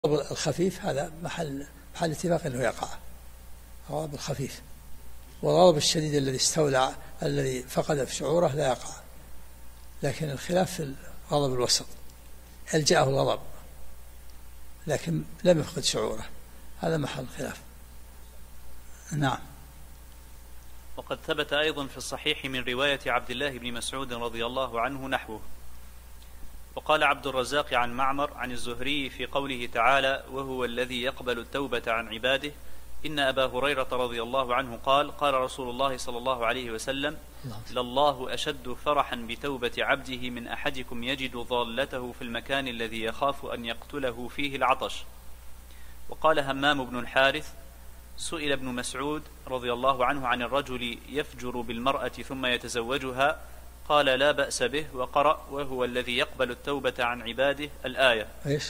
الخفيف هذا محل اتفاق أنه يقع، الغضب الخفيف. والغضب الشديد الذي استولى الذي فقد في شعوره لا يقع، لكن الخلاف في الغضب الوسط، ألجأه الغضب لكن لم يفقد شعوره، هذا محل خلاف. نعم. وقد ثبت أيضا في الصحيح من رواية عبد الله بن مسعود رضي الله عنه نحوه. وقال عبد الرزاق عن معمر عن الزهري في قوله تعالى: وهو الذي يقبل التوبة عن عباده، إن أبا هريرة رضي الله عنه قال: قال رسول الله صلى الله عليه وسلم: لله أشد فرحا بتوبة عبده من أحدكم يجد ضالته في المكان الذي يخاف أن يقتله فيه العطش. وقال همام بن الحارث: سئل ابن مسعود رضي الله عنه عن الرجل يفجر بالمرأة ثم يتزوجها، قال: لا بأس به، وقرأ: وهو الذي يقبل التوبة عن عباده الآية.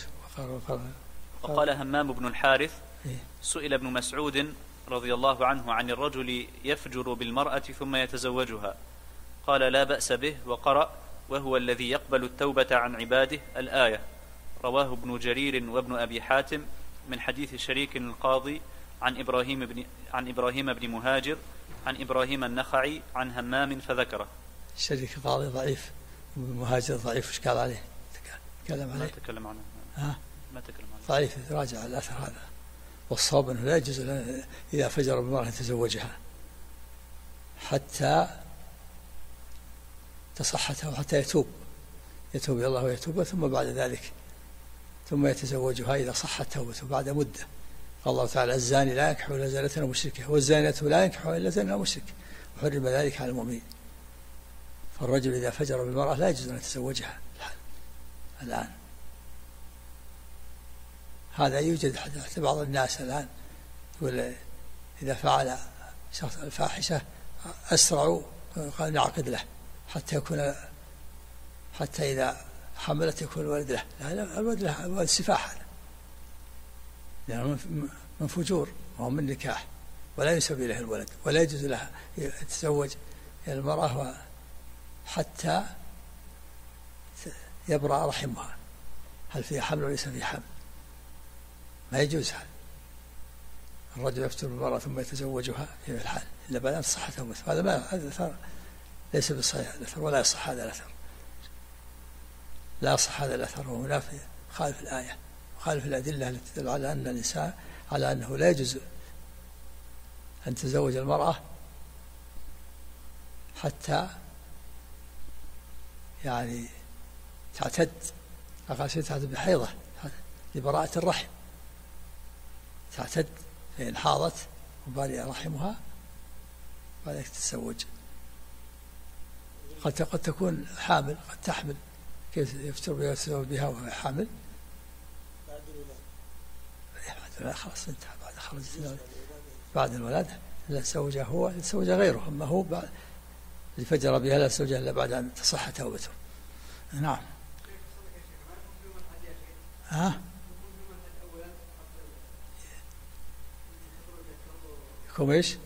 وقال همام بن الحارث: سئل ابن مسعود رضي الله عنه عن الرجل يفجر بالمرأة ثم يتزوجها، قال: لا بأس به، وقرأ: وهو الذي يقبل التوبة عن عباده الآية. رواه ابن جرير وابن أبي حاتم من حديث شريك القاضي عن إبراهيم بن مهاجر عن إبراهيم النخعي عن همام فذكره. شريك القاضي ضعيف، مهاجر ضعيف، وش قال عليه؟ تكلم عليه؟ ما تكلم عنه. ما تكلم عنه، ضعيف، راجع الأثر هذا. والصواب أنه لا يجوز إذا فجر بالمرأة يتزوجها حتى تصحتها وحتى يتوب إلى الله ويتوب، ثم بعد ذلك ثم يتزوجها إذا صحت توبته بعد مدة. قال الله تعالى: الزاني لا ينكح إلا زانية أو مشركة، والزانية لا ينكح إلا زاني أو مشرك، وحرم ذلك على المؤمنين. فالرجل إذا فجر بالمرأة لا يجوز أن يتزوجها الآن. هذا يوجد حتى بعض الناس الآن يقول إذا فعل شخص الفاحشة أسرعوا قال نعقد له حتى إذا حملت يكون الولد له. لا، الولد له الولد سفاح، هذا يعني من فجور وهو من نكاح، ولا ينسب إليه الولد، ولا يجوز لها يتزوج المرأة حتى يبرأ رحمها، هل فيها حمل وليس فيها حمل، ما يجوز هذا. الرجل يفتر بالمرأة ثم يتزوجها في الحال إلا بعد أن تصح توبته، هذا الأثر ليس بصحيح الأثر، ولا يصح هذا الأثر، لا يصح هذا الأثر، وهو منافي، خالف الآية وخالف الأدلة التي تدل على أن الإنسان على أنه لا يجوز أن تزوج المرأة حتى يعني تعتد، أقل شيء تعتد بحيضة لبراءة الرحم، تعتد فإن حاضت وبارئ رحمها بعد تتزوج. قد تكون حامل، قد تحمل، كيف يفتر بها ويتزوج بها وهي حامل؟ بعد خلاص انتهى، بعد خرج بعد الولادة لا يتزوجها هو، يتزوجها غيره، أما هو بعد اللي فجر بها لا يتزوجها إلا بعد أن تصح توبته. نعم. يكون ايش؟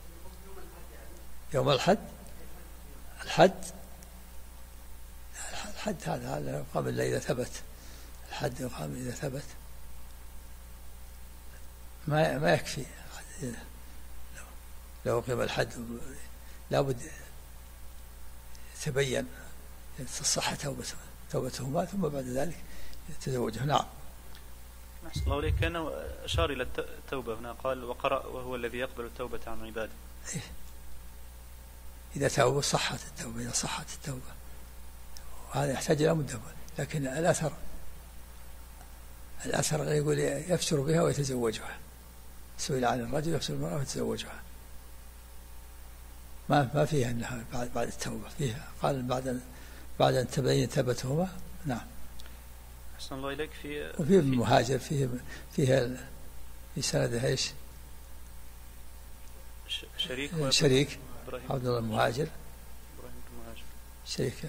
يوم الحد هذا يقام إلا إذا ثبت، الحد يقام إذا ثبت، ما يكفي. لو قام الحد لابد يتبين تصح توبتهما ثم بعد ذلك يتزوجه. نعم. أحسن الله إليك. كأنه أشار إلى التوبة هنا، قال: وقرأ: وهو الذي يقبل التوبة عن عباده. إذا تابوا صحت التوبة، إذا صحت التوبة، وهذا يحتاج إلى مدة. لكن الأثر يقول يفجر بها ويتزوجها، سئل عن الرجل يفجر المرأة ويتزوجها، ما فيها أنها بعد التوبة، فيها قال بعد أن تبين توبتهما. نعم. أحسن الله إليك. وفيه المهاجر، فيها في سندها ايش؟ شريك عبد الله المهاجر، شريك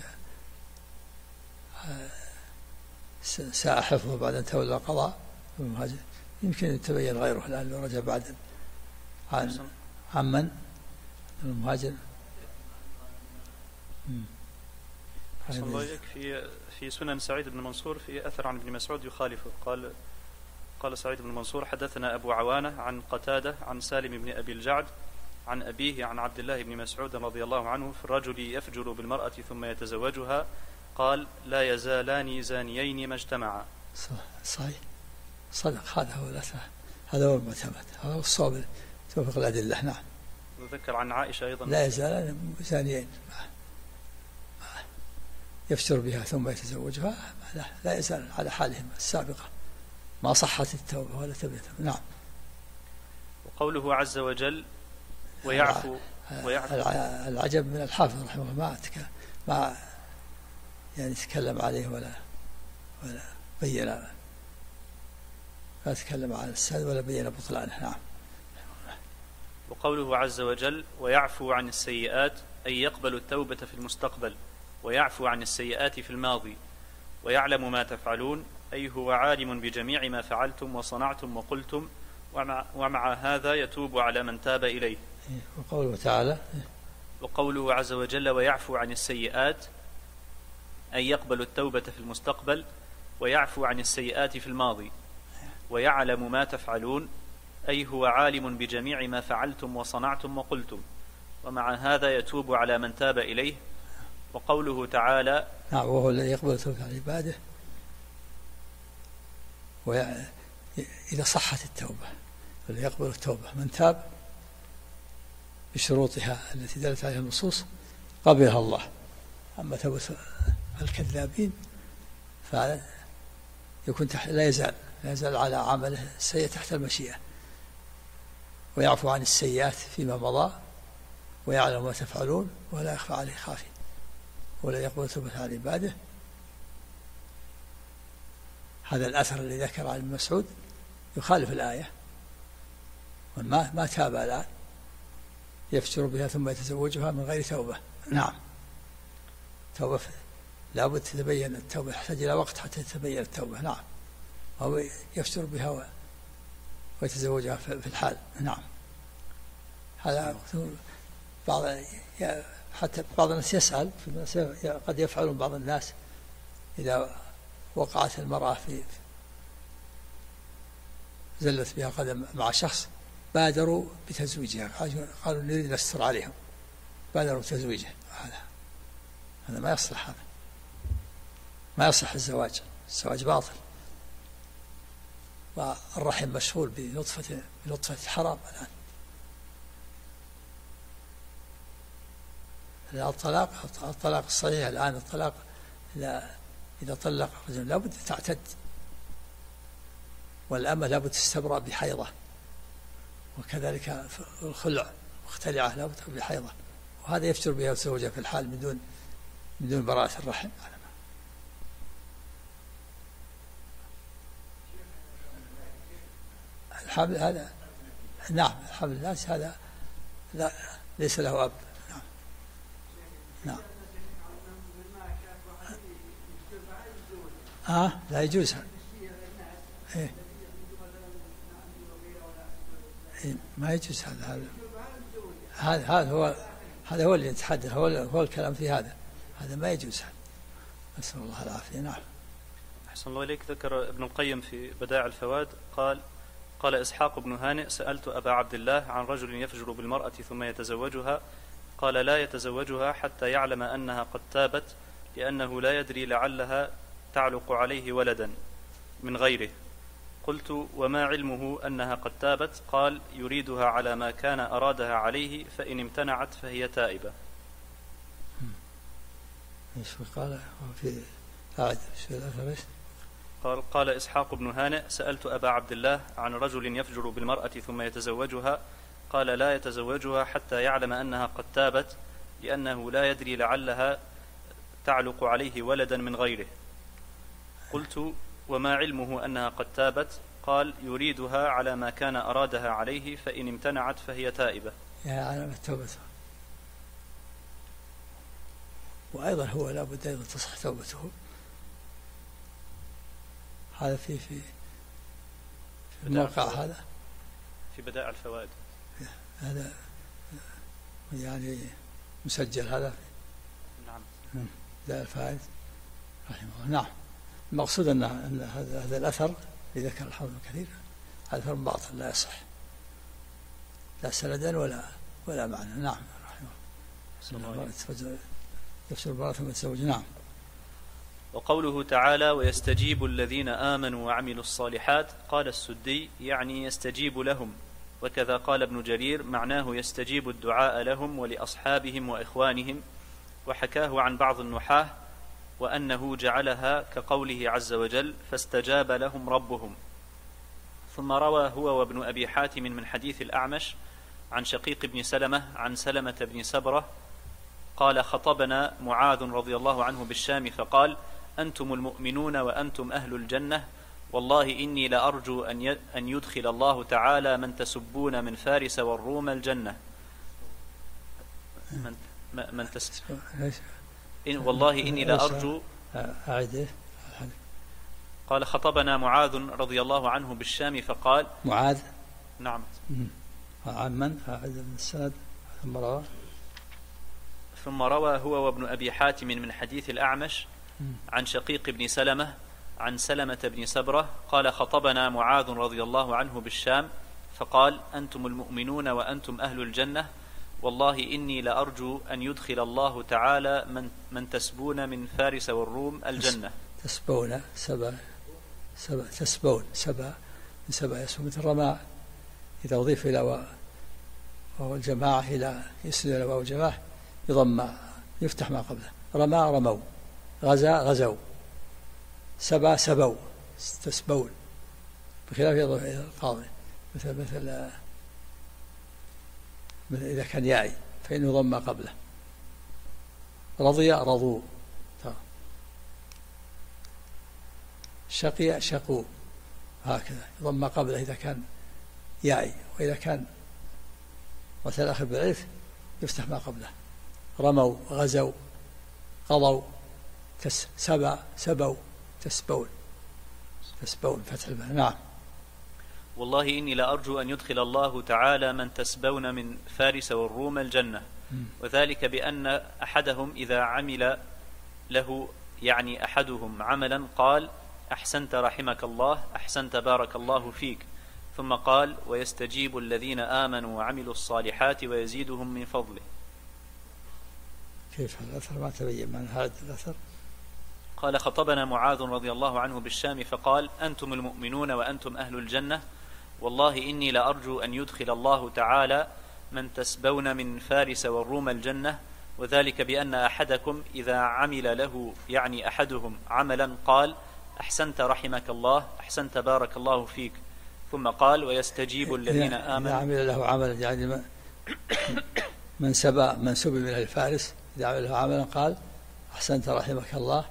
ساء حفظه بعد أن تولى القضاء المهاجر، يمكن يتبين غيره الآن لو رجع بعد عمن المهاجر. أحسن الله إليك. في سنن سعيد بن منصور في أثر عن ابن مسعود يخالفه، قال: قال سعيد بن منصور حدثنا أبو عوانة عن قتادة عن سالم بن أبي الجعد عن أبيه عن عبد الله بن مسعود رضي الله عنه في الرجل يفجر بالمرأة ثم يتزوجها قال لا يزالان زانيين ما اجتمعا. صحيح صدق، هذا هو المعتمد، هذا هو الصواب توفق الأدلة. نعم. وذكر عن عائشة أيضا لا يزالان زانيين يفجر بها ثم يتزوجها، لا يزال على حالهم السابقة، ما صحت التوبة ولا تبت. نعم. وقوله عز وجل ويعفو العجب من الحافظ رحمه الله ما يعني تكلم عليه ولا بين، ما تكلم عن الساد ولا بين بطلانه. نعم. وقوله عز وجل ويعفو عن السيئات أي يقبل التوبة في المستقبل، ويعفو عن السيئات في الماضي، ويعلم ما تفعلون أي هو عالم بجميع ما فعلتم وصنعتم وقلتم، ومع هذا يتوب على من تاب إليه. وقوله تعالى وقوله عز وجل ويعفو عن السيئات أي يقبل التوبة في المستقبل، ويعفو عن السيئات في الماضي، ويعلم ما تفعلون أي هو عالم بجميع ما فعلتم وصنعتم وقلتم، ومع هذا يتوب على من تاب إليه. وقوله تعالى نعم وهو الذي يقبل توبة عن عباده إذا صحت التوبة، الذي يقبل التوبة من تاب بشروطها التي دلت عليها النصوص قبلها الله. أما توبة الكذابين فيكون لا يزال على عمله السيء تحت المشيئة، ويعفو عن السيئات فيما مضى، ويعلم ما تفعلون ولا يخفى عليه خافي، ولا يقبل توبة عن عباده. هذا الأثر الذي ذكر عن ابن مسعود يخالف الآية، ما تاب الآن يفجر بها ثم يتزوجها من غير توبة. نعم. توبة لابد تتبين التوبة، يحتاج إلى وقت حتى تتبين التوبة. نعم. وهو يفجر بها ويتزوجها في الحال. نعم. هذا حتى بعض الناس يسأل قد يفعلون بعض الناس إذا وقعت المرأة في زلت بها قدم مع شخص بادروا بتزويجها، قالوا نريد نستر عليهم، بادروا بتزويجها. هذا ما يصلح، هذا ما يصلح. الزواج باطل، والرحم مشغول بنطفة حرام الآن. الطلاق الصحيح الآن الطلاق إذا طلق رجل لابد تعتد، والأمة لابد تستبرأ بحيضة، وكذلك الخلع مختلعة لابد بحيضة، وهذا يفتر بها وتزوجها في الحال بدون براءة الرحم. الحمل هذا نعم، الحمل الناس هذا لا ليس له أب. نعم. نعم. لا يجوز. ما يجوز هذا هو اللي يتحدث، هو الكلام في هذا ما يجوز. نسأل الله العافية. نعم. أحسن الله إليك. ذكر ابن القيم في بدائع الفوائد قال إسحاق بن هانئ سألت أبا عبد الله عن رجل يفجر بالمرأة ثم يتزوجها، قال لا يتزوجها حتى يعلم أنها قد تابت، لأنه لا يدري لعلها تعلق عليه ولدا من غيره. قلت وما علمه أنها قد تابت؟ قال يريدها على ما كان أرادها عليه، فإن امتنعت فهي تائبة. قال إسحاق بن هانئ سألت أبا عبد الله عن رجل يفجر بالمرأة ثم يتزوجها، قال لا يتزوجها حتى يعلم أنها قد تابت، لأنه لا يدري لعلها تعلق عليه ولدا من غيره. قلت وما علمه أنها قد تابت؟ قال يريدها على ما كان أرادها عليه، فإن امتنعت فهي تائبة. يعني علامة توبته، وأيضا هو لا بد أيضا تصح توبته. هذا في الموقع هذا في بدائع الفوائد، هذا يعني مسجل هذا. نعم. بدائع الفوائد رحمه الله. نعم. المقصود أن هذا الأثر ذكر الحوض كثير هذا فرق باطل لا يصح لا سندا ولا معنى. نعم رحمه الله. يفسر البراءة ثم يتزوج. نعم. وقوله تعالى ويستجيب الذين آمنوا وعملوا الصالحات قال السدي يعني يستجيب لهم، وكذا قال ابن جرير معناه يستجيب الدعاء لهم ولأصحابهم وإخوانهم، وحكاه عن بعض النحاة وأنه جعلها كقوله عز وجل فاستجاب لهم ربهم. ثم روى هو وابن أبي حاتم من حديث الأعمش عن شقيق بن سلمة عن سلمة بن سبرة قال خطبنا معاذ رضي الله عنه بالشام فقال أنتم المؤمنون وأنتم أهل الجنة، والله إني لأرجو أن يدخل الله تعالى من تسبون من فارس والروم الجنة. والله إني لأرجو. قال خطبنا معاذ رضي الله عنه بالشام فقال معاذ. نعم. عن من؟ أعد من السند. ثم روى هو وابن أبي حاتم من حديث الأعمش عن شقيق بن سلمة عن سلمة بن سبرة قال خطبنا معاذ رضي الله عنه بالشام فقال أنتم المؤمنون وأنتم أهل الجنة، والله إني لأرجو أن يدخل الله تعالى من تسبون من فارس والروم الجنة. تسبون تسبون سبا يسمى مثل رماء إذا أضيف إلى وهو الجماعة إلى يسند إلى واو الجماعة يضم يفتح ما قبله. رماء رموا، غزا غزوا، سبا سبوا تسبون، بخلاف يضم إلى القاضي مثل إذا كان يائي فإنه يضم ما قبله. رضي رضوا، شقي شقوا، هكذا يضم ما قبله إذا كان يائي، وإذا كان مثل أخذ بالعرف يفتح ما قبله. رموا غزوا قضوا سبوا تسبون فتح الباء. نعم. والله إني لأرجو أن يدخل الله تعالى من تسبون من فارس والروم الجنة، وذلك بأن أحدهم إذا عمل له يعني أحدهم عملا قال أحسنت رحمك الله، أحسنت بارك الله فيك، ثم قال ويستجيب الذين آمنوا وعملوا الصالحات ويزيدهم من فضله. كيف الأثر ما تبين من هذا الأثر؟ قال خطبنا معاذ رضي الله عنه بالشام فقال أنتم المؤمنون وأنتم أهل الجنة، والله إني لأرجو أن يدخل الله تعالى من تسبون من فارس والروم الجنة، وذلك بأن أحدكم إذا عمل له يعني أحدهم عملا قال أحسنت رحمك الله، أحسنت بارك الله فيك، ثم قال ويستجيب الذين آمنوا. إذا عمل له عملا يعني من سبي من الفارس إذا عمل له عملا قال أحسنت رحمك الله،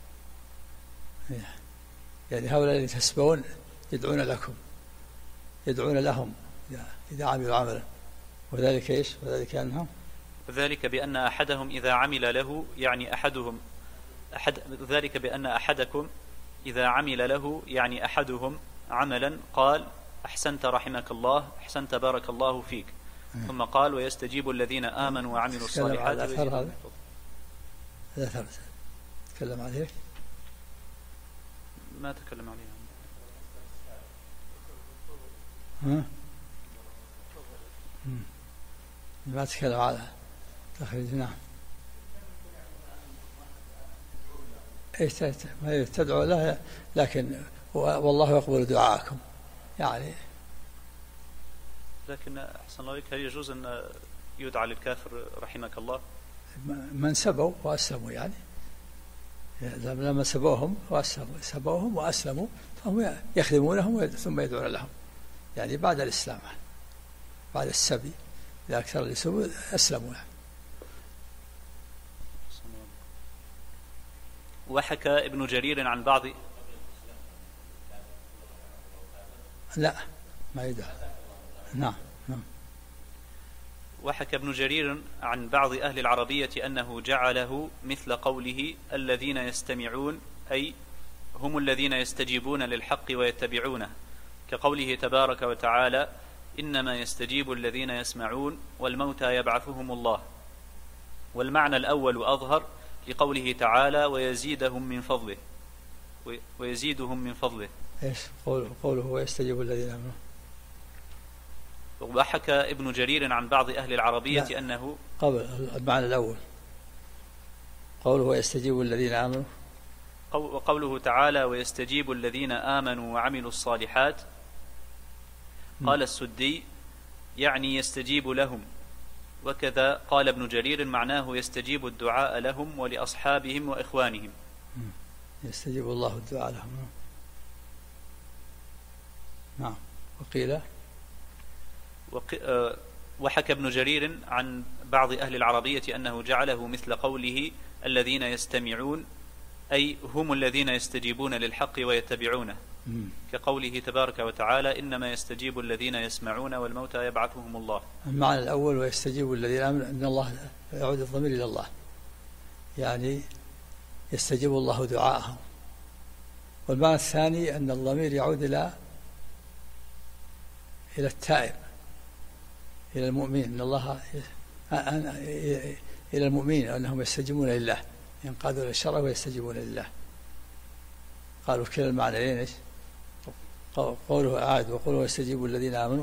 يعني هؤلاء الذين تسبون يدعون لكم يدعون لهم إذا عملوا عملا، وذلك إيش؟ وذلك بأن أحدهم إذا عمل له يعني أحدهم ذلك بأن أحدكم إذا عمل له يعني أحدهم عملا قال أحسنت رحمك الله، أحسنت بارك الله فيك، ثم قال ويستجيب الذين آمنوا وعملوا الصالحات. هذا تكلم عليه؟ ما تكلم عليه. ما تكلم على تخريج. نعم. تدعو له لكن والله يقبل دعاءكم يعني. لكن أحسن الله هل يجوز أن يدعى للكافر رحمك الله؟ من سبوا وأسلموا يعني لما سبوهم وأسلموا فهم يخدمونهم ثم يدعون لهم يعني بعد الإسلام، بعد السبي إذا أكثر اللي سبوا أسلموا. وحكى ابن جرير عن بعض لا ما يدعى. نعم. وحكى ابن جرير عن بعض أهل العربية أنه جعله مثل قوله الذين يستمعون، أي هم الذين يستجيبون للحق ويتبعونه، كقوله تبارك وتعالى إنما يستجيب الذين يسمعون والموتى يبعثهم الله. والمعنى الأول أظهر لقوله تعالى ويزيدهم من فضله إيش قوله ويستجيب الذين آمنوا. وحكى ابن جرير عن بعض أهل العربية أنه قبل المعنى الأول قوله ويستجيب الذين آمنوا، وقوله تعالى ويستجيب الذين آمنوا وعملوا الصالحات. قال السدي يعني يستجيب لهم، وكذا قال ابن جرير معناه يستجيب الدعاء لهم ولأصحابهم وإخوانهم. يستجيب الله الدعاء لهم. نعم. وقيل وحكى ابن جرير عن بعض أهل العربية أنه جعله مثل قوله الذين يستمعون، أي هم الذين يستجيبون للحق ويتبعونه، كقوله تبارك وتعالى إنما يستجيب الذين يسمعون والموتى يبعثهم الله. المعنى الأول ويستجيب الذين آمنوا أن الله يعود الضمير إلى الله، يعني يستجيب الله دعاءهم. والمعنى الثاني أن الضمير يعود إلى التائب، إلى المؤمن، أن الله إلى المؤمنين أنهم يستجيبون لله، ينقادون للشرع ويستجيبون لله. قالوا كلا المعنى ليش قوله أعاد وقوله ويستجيب الذين آمنوا.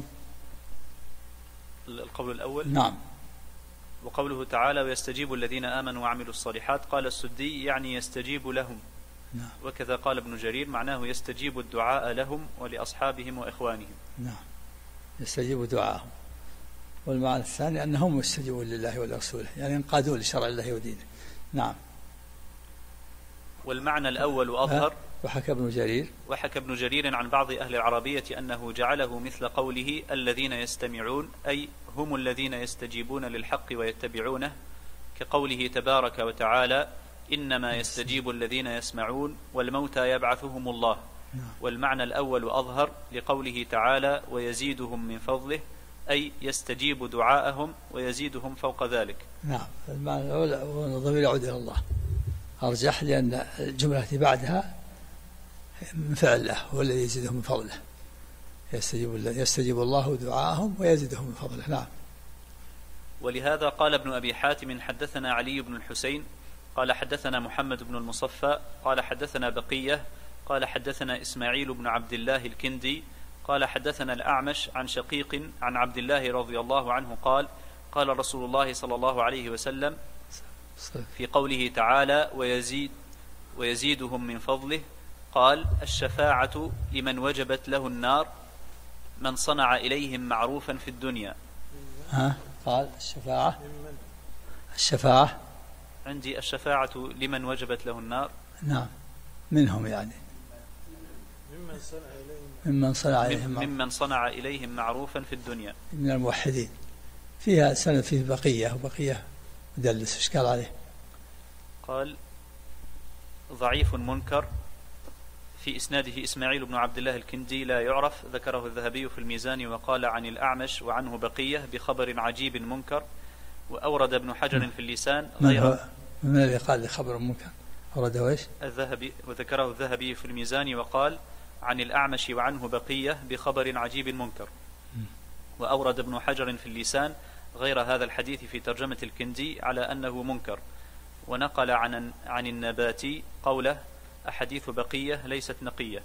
القول الأول نعم. وقوله تعالى ويستجيب الذين آمنوا وعملوا الصالحات قال السدي يعني يستجيب لهم. نعم. وكذا قال ابن جرير معناه يستجيب الدعاء لهم ولأصحابهم وإخوانهم. نعم، يستجيب دعاءهم. والمعنى الثاني أنهم يستجيبون لله ولرسوله، يعني ينقادون لشرع الله ودينه. نعم. والمعنى الأول أظهر. وحكى ابن جرير عن بعض أهل العربية أنه جعله مثل قوله الذين يستمعون، أي هم الذين يستجيبون للحق ويتبعونه، كقوله تبارك وتعالى إنما يستجيب الذين يسمعون والموتى يبعثهم الله. والمعنى الأول أظهر لقوله تعالى ويزيدهم من فضله، أي يستجيب دعاءهم ويزيدهم فوق ذلك. نعم. المعنى الأول والضمير يعود إلى الله أرجح، لأن الجملة بعدها من فعل الله هو الذي يزيدهم من فضله، يستجيب الله دعاءهم ويزيدهم من فضله. نعم. ولهذا قال ابن أبي حاتم حدثنا علي بن الحسين قال حدثنا محمد بن المصفى قال حدثنا بقية قال حدثنا إسماعيل بن عبد الله الكندي قال حدثنا الأعمش عن شقيق عن عبد الله رضي الله عنه قال قال رسول الله صلى الله عليه وسلم في قوله تعالى ويزيدهم من فضله قال الشفاعة لمن وجبت له النار من صنع إليهم معروفا في الدنيا. قال الشفاعة عندي الشفاعة لمن وجبت له النار. نعم، منهم يعني ممن صنع إليهم معروفا في الدنيا من الموحدين. فيها سند فيه بقية، وبقية مدلس. ايش قال عليه؟ قال ضعيف منكر، في إسناده إسماعيل بن عبد الله الكندي لا يعرف، ذكره الذهبي في الميزان وقال عن الأعمش وعنه بقية بخبر عجيب منكر. وأورد ابن حجر في اللسان غير من الذي قال خبر منكر؟ أورده إيش؟ الذهبي، وذكره الذهبي في الميزان وقال عن الأعمش وعنه بقية بخبر عجيب منكر. وأورد ابن حجر في اللسان غير هذا الحديث في ترجمة الكندي على أنه منكر. ونقل عن النباتي قوله أحاديث بقية ليست نقية.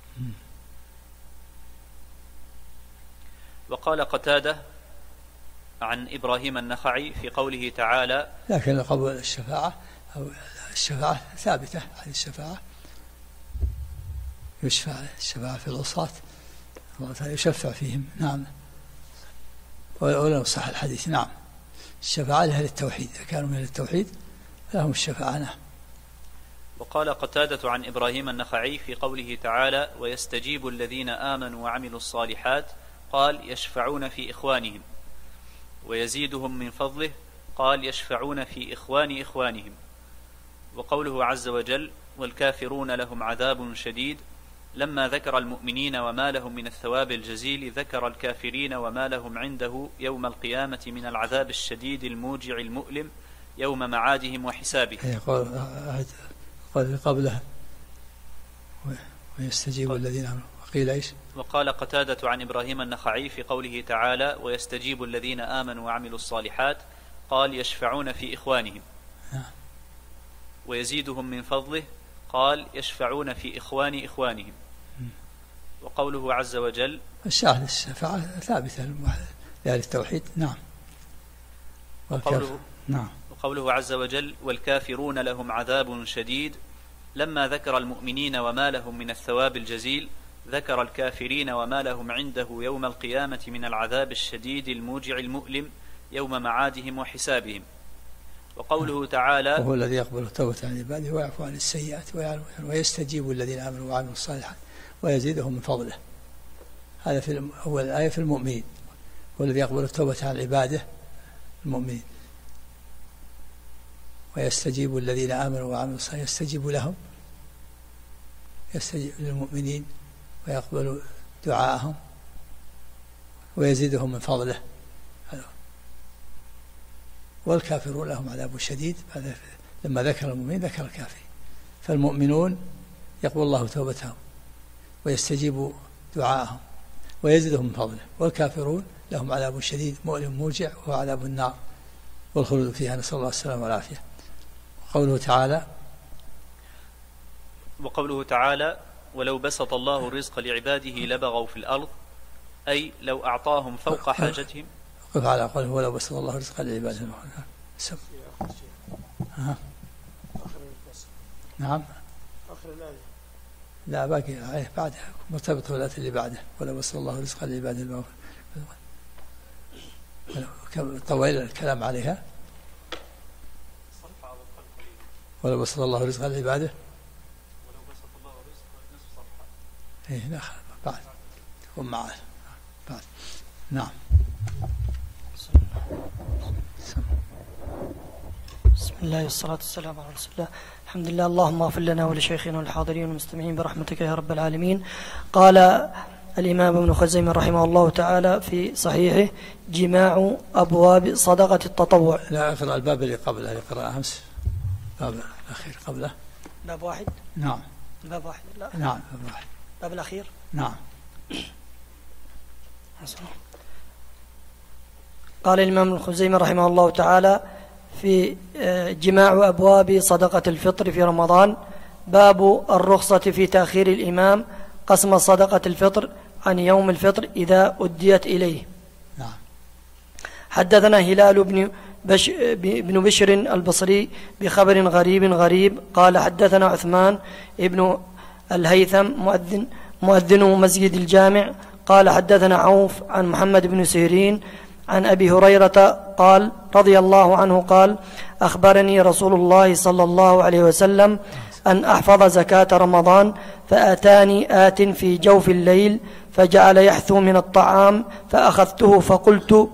وقال قتادة عن إبراهيم النخعي في قوله تعالى لكن قبول الشفاعة أو الشفاعة ثابتة، هذه الشفاعة يشفع الشفاعة في العصاة الله تعالى يشفع فيهم. نعم، ولو صح الحديث. نعم، الشفاعة لأهل التوحيد، إذا كانوا من أهل التوحيد لهم الشفاعة. نعم. وقال قتادة عن إبراهيم النخعي في قوله تعالى ويستجيب الذين آمنوا وعملوا الصالحات قال يشفعون في إخوانهم، ويزيدهم من فضله قال يشفعون في إخوانهم. وقوله عز وجل والكافرون لهم عذاب شديد، لما ذكر المؤمنين وما لهم من الثواب الجزيل ذكر الكافرين وما لهم عنده يوم القيامة من العذاب الشديد الموجع المؤلم يوم معادهم وحسابهم. قال قبلها ويستجيب الذين آمنوا. وقيل إيش؟ وقال قتادة عن إبراهيم النخعي في قوله تعالى ويستجيب الذين آمنوا وعملوا الصالحات قال يشفعون في إخوانهم. ويزيدهم من فضله قال يشفعون في إخوانهم. وقوله عز وجل الشاهد الشفاعة ثابتة لأهل التوحيد. نعم. وقوله عز وجل والكافرون لهم عذاب شديد. لما ذكر المؤمنين وما لهم من الثواب الجزيل ذكر الكافرين وما لهم عنده يوم القيامة من العذاب الشديد الموجع المؤلم يوم معادهم وحسابهم. وقوله تعالى وهو الذي يقبل التوبة عن عباده ويعفو عن السيئات ويستجيب الذين آمنوا وعملوا الصالحات ويزيدهم من فضله. هذا في أول الآية في المؤمنين، هو الذي يقبل التوبة عن عباده المؤمنين ويستجيب الذين آمنوا وعملوا الصالحات، يستجيب لهم، يستجيب للمؤمنين ويقبل دعاءهم ويزيدهم من فضله. والكافرون لهم عذاب شديد. لما ذكر المؤمنين ذكر الكافرين. فالمؤمنون يقبل الله توبتهم ويستجيب دعاءهم ويزيدهم من فضله، والكافرون لهم عذاب شديد مؤلم موجع وهو عذاب النار والخلود فيها، نسأل الله السلامة والعافية. وقوله تعالى ولو بسط الله الرزق لعباده لبغوا في الأرض، أي لو أعطاهم فوق حاجتهم. وقف على قوله ولو بسط الله الرزق لعباده. نعم. لا باقي عليه بعدها مرتبطة بالآية اللي بعده ولو بسط الله الرزق لعباده طويل الكلام عليها. ولو بسط الله الرزق لعباده لا بعد هم معه بعد. نعم. بسم الله والصلاة والسلام على رسول الله. الحمد لله. اللهم اغفر لنا ولشيخنا والحاضرين والمستمعين برحمتك يا رب العالمين. قال الإمام ابن خزيمة رحمه الله تعالى في صحيحه جماع أبواب صدقة التطوع. لا اقرأ الباب اللي قبله، اقرأ أمس باب الأخير قبله. باب واحد. نعم. باب واحد. لا. نعم باب واحد. باب الأخير. نعم. قال الإمام ابن خزيمة رحمه الله تعالى في جماع أبواب صدقة الفطر في رمضان، باب الرخصة في تأخير الإمام قسم صدقة الفطر عن يوم الفطر إذا أديت إليه. نعم. حدثنا هلال بن بشر البصري بخبر غريب قال حدثنا عثمان ابن الهيثم مؤذن مسجد الجامع قال حدثنا عوف عن محمد بن سيرين عن أبي هريرة قال رضي الله عنه قال أخبرني رسول الله صلى الله عليه وسلم أن أحفظ زكاة رمضان، فأتاني آت في جوف الليل فجعل يحثو من الطعام فأخذته فقلت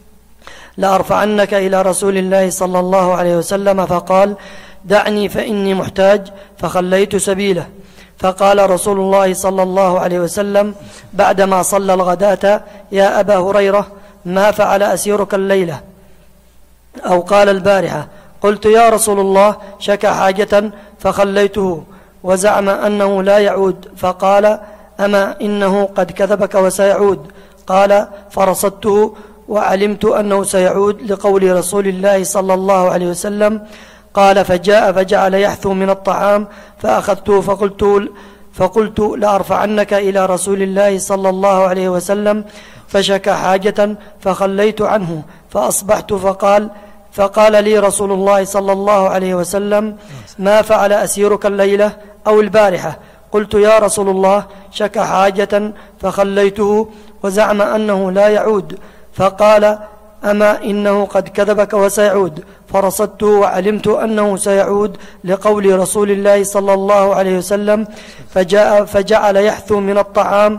لأرفعنك إلى رسول الله صلى الله عليه وسلم، فقال دعني فإني محتاج، فخليت سبيله. فقال رسول الله صلى الله عليه وسلم بعدما صلى الغداة يا أبا هريرة ما فعل أسيرك الليلة؟ أو قال البارحة. قلت يا رسول الله شكى حاجة فخليته وزعم أنه لا يعود، فقال أما إنه قد كذبك وسيعود؟ قال فرصدته وعلمت أنه سيعود لقول رسول الله صلى الله عليه وسلم. قال فجاء فجعل يحثو من الطعام فأخذته فقلت لأرفعنك إلى رسول الله صلى الله عليه وسلم، فشكى حاجة فخليت عنه فأصبحت فقال لي رسول الله صلى الله عليه وسلم ما فعل أسيرك الليلة أو البارحة؟ قلت يا رسول الله شكى حاجة فخليته وزعم أنه لا يعود، فقال أما إنه قد كذبك وسيعود، فرصدته وعلمت أنه سيعود لقول رسول الله صلى الله عليه وسلم. فجاء فجعل يحثو من الطعام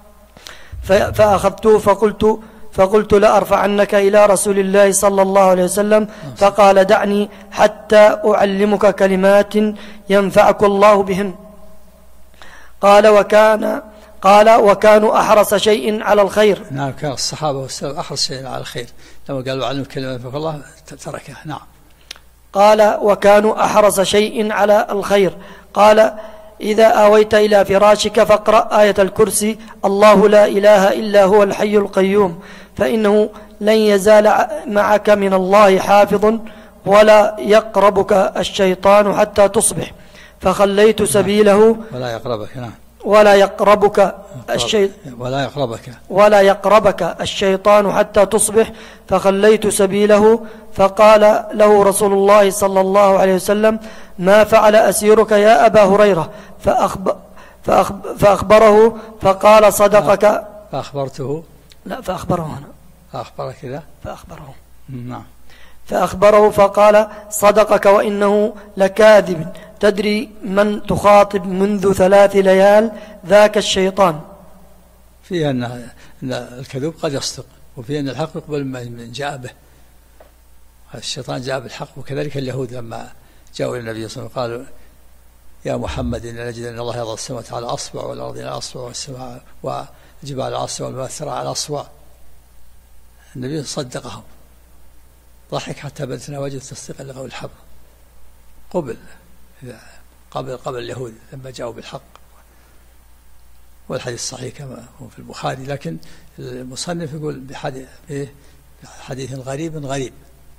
فأخذته فقلت لأرفعنك إلى رسول الله صلى الله عليه وسلم، فقال دعني حتى أعلمك كلمات ينفعك الله بهن. قال وكانوا أحرص شيء على الخير. نعم، كان الصحابة والسلام أحرص شيء على الخير، لما قالوا علمك كلمات ينفعك الله تركها. نعم. قال وكانوا أحرص شيء على الخير. قال إذا آويت إلى فراشك فاقرأ آية الكرسي الله لا إله إلا هو الحي القيوم، فإنه لن يزال معك من الله حافظ ولا يقربك الشيطان حتى تصبح. فخليت سبيله ولا يقربك. نعم. ولا يقربك الشيطان حتى تصبح، فخليت سبيله. فقال له رسول الله صلى الله عليه وسلم: ما فعل أسيرك يا أبا هريرة؟ فأخبره فقال: صدقك. فأخبرته، لا، فأخبره هنا. أخبرك لا، فأخبره. نعم. فأخبره فقال: صدقك وإنه لكاذب. تدري من تخاطب منذ 3 ليال؟ ذاك الشيطان. فيها أن الكذوب قد يصدق، وفيها أن الحق يقبل من جاء به. الشيطان جاء بالحق، وكذلك اليهود لما جاءوا إلى النبي صلى الله عليه وسلم قالوا: يا محمد إن نجد أن الله يضع السماوات على أصبع والأرض على أصبع والسماء والجبال على أصبع والمؤثرة على أصبع. النبي صدقهم، ضحك حتى بدتنا وجد تصديقا لقول الحق. قبل اليهود لما جاءوا بالحق. والحديث صحيح كما هو في البخاري، لكن المصنف يقول بحديث غريب.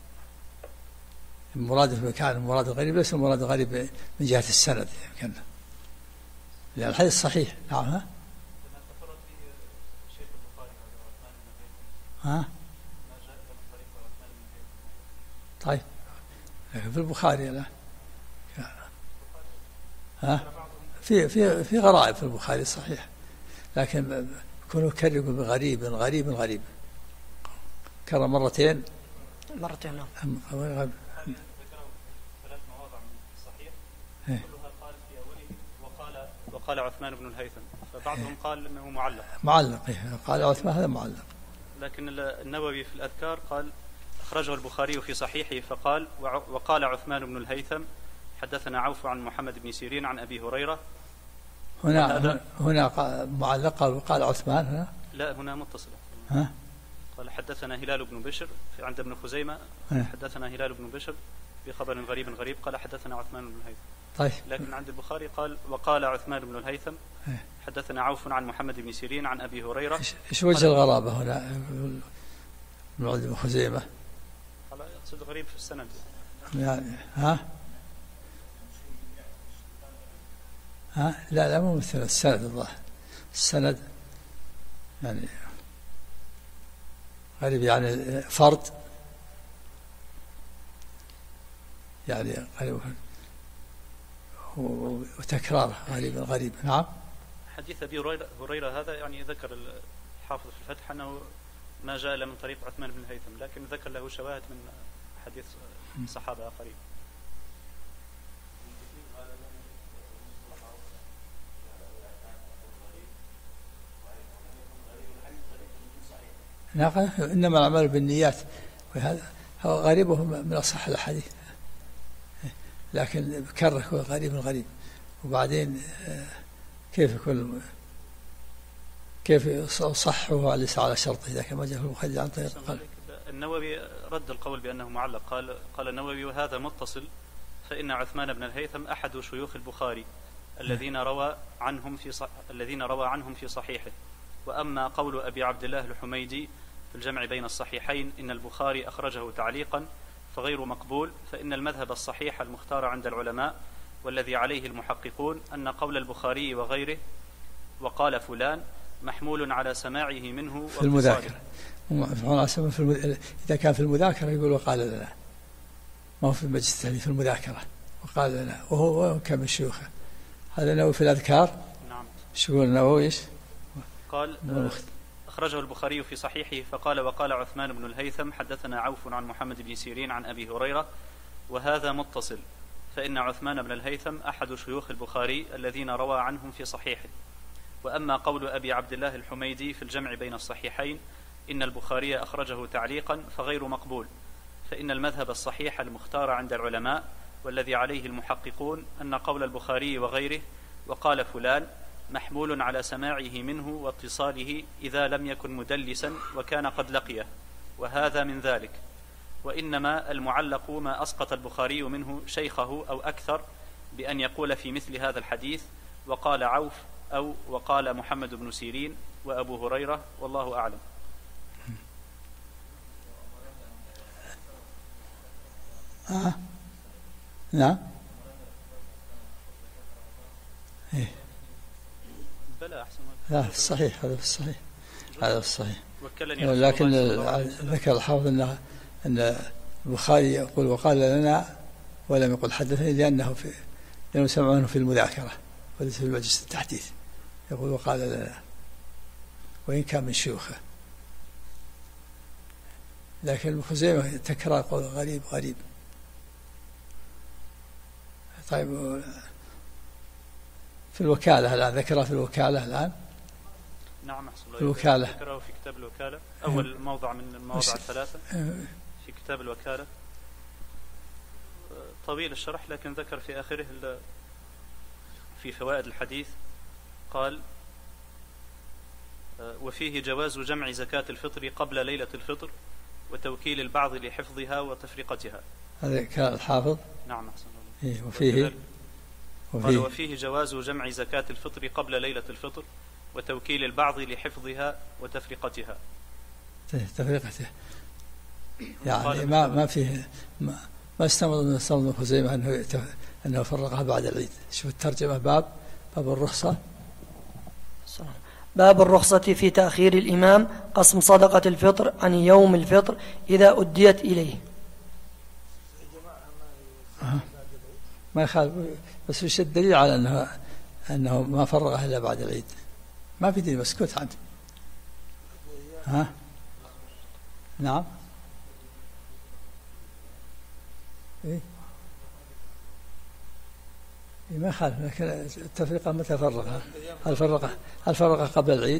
المراد كان المراد الغريب ليس المراد الغريب من جهة السند يمكن، لأن الحديث صحيح. نعم. طيب، لكن في البخاري لا. في غرائب في البخاري صحيح، لكن يكون يكرر بغريب كرر مرتين. نعم. ذكر 3 مواضع من الصحيح كلها قال في أوله وقال عثمان بن الهيثم، فبعضهم قال أنه معلق. قال عثمان هذا معلق. لكن النووي في الأذكار قال: أخرجه البخاري في صحيحه فقال: وقال عثمان بن الهيثم حدثنا عوف عن محمد بن سيرين عن أبي هريرة. هنا معلق وقال عثمان. هنا لا، هنا متصلة. قال: حدثنا هلال بن بشر عند ابن خزيمة. حدثنا هلال بن بشر بخبر غريب قال: حدثنا عثمان بن الهيثم. طيب. لكن عند البخاري قال: وقال عثمان بن الهيثم حدثنا عوف عن محمد بن سيرين عن أبي هريرة. إيش وجه الغرابة هنا من عند ابن خزيمة؟ قال: يقصد غريب في السند يعني. لا مو مثل السند. الظاهر السند يعني غريب، يعني فرد، يعني غريب وتكرار غريب. نعم. حديث أبي هريرة هذا يعني ذكر الحافظ في الفتح أنه ما جاء إلا من طريق عثمان بن الهيثم، لكن ذكر له شواهد من حديث صحابة آخرين. إنما الأعمال بالنيات، وهذا هو غريب وهو من أصح الأحاديث، لكن كره غريب. وبعدين كيف صحه ليس على شرطه إذا كان ما جاء في البخاري عن طريق القلب. النووي رد القول بأنه معلق. قال النووي: وهذا متصل، فإن عثمان بن الهيثم أحد شيوخ البخاري الذين روى عنهم في صحيحه. وأما قول أبي عبد الله الحميدي في الجمع بين الصحيحين إن البخاري أخرجه تعليقا فغير مقبول، فإن المذهب الصحيح المختار عند العلماء والذي عليه المحققون أن قول البخاري وغيره وقال فلان محمول على سماعه منه في المذاكرة. إذا كان في المذاكرة يقول وقال لنا، ما هو في المجلس التحديث، في المذاكرة وقال لنا، وهو كان من شيوخه. هذا نووي في الأذكار. نعم. شو يقول نووي؟ إيش قال؟ أخرجه البخاري في صحيحه فقال: وقال عثمان بن الهيثم حدثنا عوف عن محمد بن سيرين عن أبي هريرة، وهذا متصل، فإن عثمان بن الهيثم أحد شيوخ البخاري الذين روى عنهم في صحيحه. وأما قول أبي عبد الله الحميدي في الجمع بين الصحيحين إن البخاري أخرجه تعليقا فغير مقبول، فإن المذهب الصحيح المختار عند العلماء والذي عليه المحققون أن قول البخاري وغيره وقال فلان محمول على سماعه منه واتصاله إذا لم يكن مدلسا وكان قد لقيه، وهذا من ذلك. وإنما المعلق ما أسقط البخاري منه شيخه أو أكثر بأن يقول في مثل هذا الحديث وقال عوف أو وقال محمد بن سيرين وأبو هريرة، والله أعلم. نعم. لا في الصحيح، هذا في الصحيح، هذا في الصحيح. لكن ذكر الحافظ أن البخاري يقول وقال لنا ولم يقل حدثني لأنه سمعونه في المذاكرة وليس في مجلس التحديث. يقول وقال لنا وإن كان من شيوخه، لكن ابن خزيمة تكرار قول غريب غريب. طيب في الوكالة الآن ذكرها في الوكالة الآن. نعم أحسن الله. الوكالة ذكره في كتاب الوكالة، أول موضع من المواضع الثلاثة في كتاب الوكالة، طويل الشرح لكن ذكر في آخره في فوائد الحديث قال وفيه جواز جمع زكاة الفطر قبل ليلة الفطر وتوكيل البعض لحفظها وتفرقتها. هذا كان الحافظ. نعم أحسن الله. وفيه جواز جمع زكاة الفطر قبل ليلة الفطر وتوكيل البعض لحفظها وتفرقتها. تفرقته يعني ما فيه ما استمر من ابن خزيمة أنه فرقها بعد العيد. شوف الترجمة باب الرخصة. باب الرخصة في تأخير الإمام قسم صدقة الفطر عن يوم الفطر إذا أديت إليه. ما يخالف، بس وش الدليل على أنه ما فرغها إلا بعد العيد؟ ما في دليل، مسكوت عنه. ها نعم إيه ما يخالف، لكن التفرقة متى فرغها؟ هل فرغها قبل العيد؟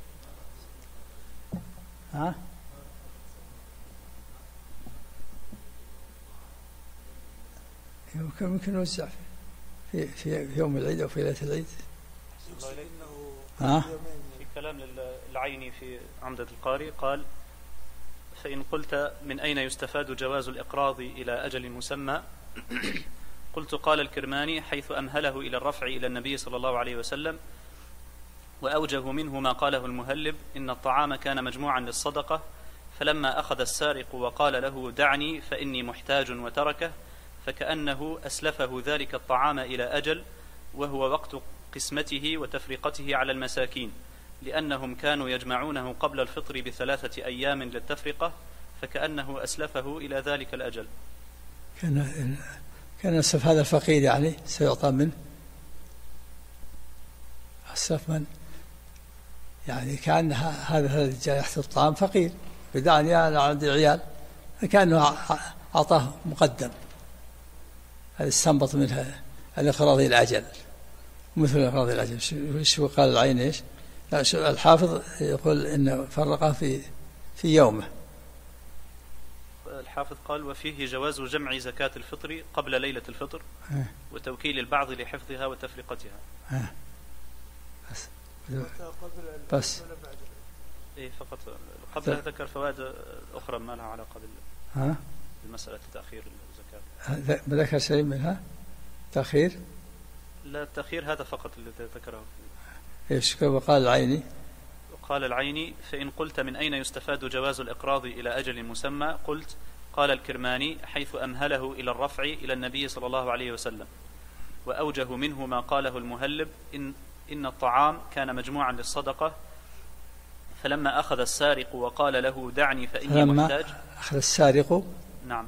ها ممكن نوزع في يوم العيد أو في ليلة العيد. في كلام العيني في عمدة القاري قال فإن قلت من أين يستفاد جواز الإقراض إلى أجل مسمى قلت قال الكرماني حيث أمهله إلى الرفع إلى النبي صلى الله عليه وسلم وأوجه منه ما قاله المهلب إن الطعام كان مجموعا للصدقة فلما أخذ السارق وقال له دعني فإني محتاج وتركه فكأنه أسلفه ذلك الطعام إلى أجل وهو وقت قسمته وتفرقته على المساكين لأنهم كانوا يجمعونه قبل الفطر ب3 أيام للتفرقة فكأنه أسلفه إلى ذلك الأجل. كان أسلف هذا الفقير يعني سيعطى منه. أسلف من يعني كان هذا الذي جاء يحت الطعام فقير بدعني أنا عندي عيال فكأنه أعطاه مقدم. هذا استنبط منها الإقراض إلى الأجل مثل الإقراض إلى الأجل. شو قال العين إيش؟ الحافظ يقول إنه فرقه في يومه. الحافظ قال وفيه جواز جمع زكاة الفطر قبل ليلة الفطر وتوكيل البعض لحفظها وتفرقتها. بس إيه فقط قبل ذكر فوائد أخرى ما لها علاقة بالمسألة تأخير الزكاة. ذكر شيء منها تأخير؟ لا التأخير هذا فقط اللي ذكره. إيش وقال العيني؟ قال العيني فإن قلت من أين يستفاد جواز الإقراض إلى أجل مسمى قلت قال الكرماني حيث أمهله إلى الرفع إلى النبي صلى الله عليه وسلم وأوجه منه ما قاله المهلب إن الطعام كان مجموعا للصدقة فلما أخذ السارق وقال له دعني فإني محتاج. أخذ السارق نعم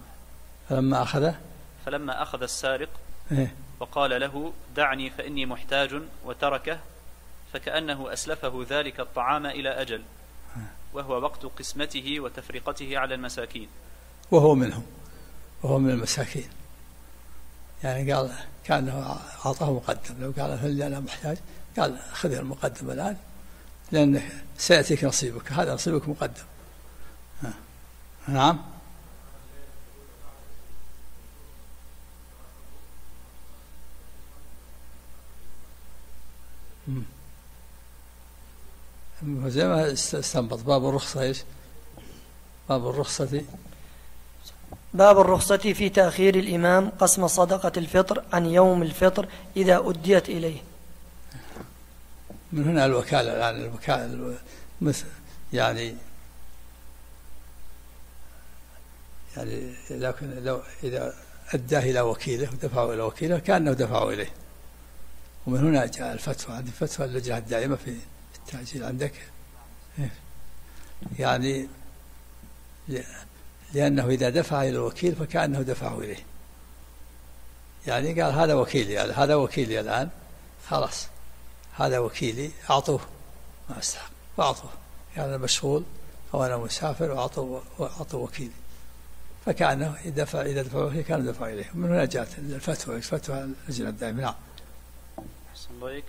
فلما أخذ السارق وقال له دعني فإني محتاج وتركه فكأنه أسلفه ذلك الطعام إلى أجل وهو وقت قسمته وتفرقته على المساكين وهو منهم وهو من المساكين. يعني قال كأنه أعطاه مقدم. لو قال هل أنا محتاج قال خذ المقدم الآن لأن سيأتيك نصيبك هذا نصيبك مقدم. نعم زي ما استنبط. باب الرخصة إيش؟ باب الرخصة في تأخير الإمام قسم صدقة الفطر عن يوم الفطر إذا أديت إليه. من هنا الوكالة الآن الوكالة مثل يعني لكن لو إذا أداه إلى وكيله ودفعه إلى وكيله كأنه دفعه إليه ومن هنا جاء الفتوى. هذه فتوى اللجنة الدائمة في التأجيل عندك، يعني لأنه إذا دفع إلى الوكيل فكأنه دفعه إليه، يعني قال هذا وكيلي، هذا وكيلي الآن، خلاص هذا وكيلي، أعطوه ما استحق وأعطوه، يعني أنا مشغول أو أنا مسافر وأعطوا وكيلي، فكأنه إذا دفعوه إليه كان دفع إليه. من هنا جاءت فتوى اللجنة الدائمة. نعم. أحسن الله.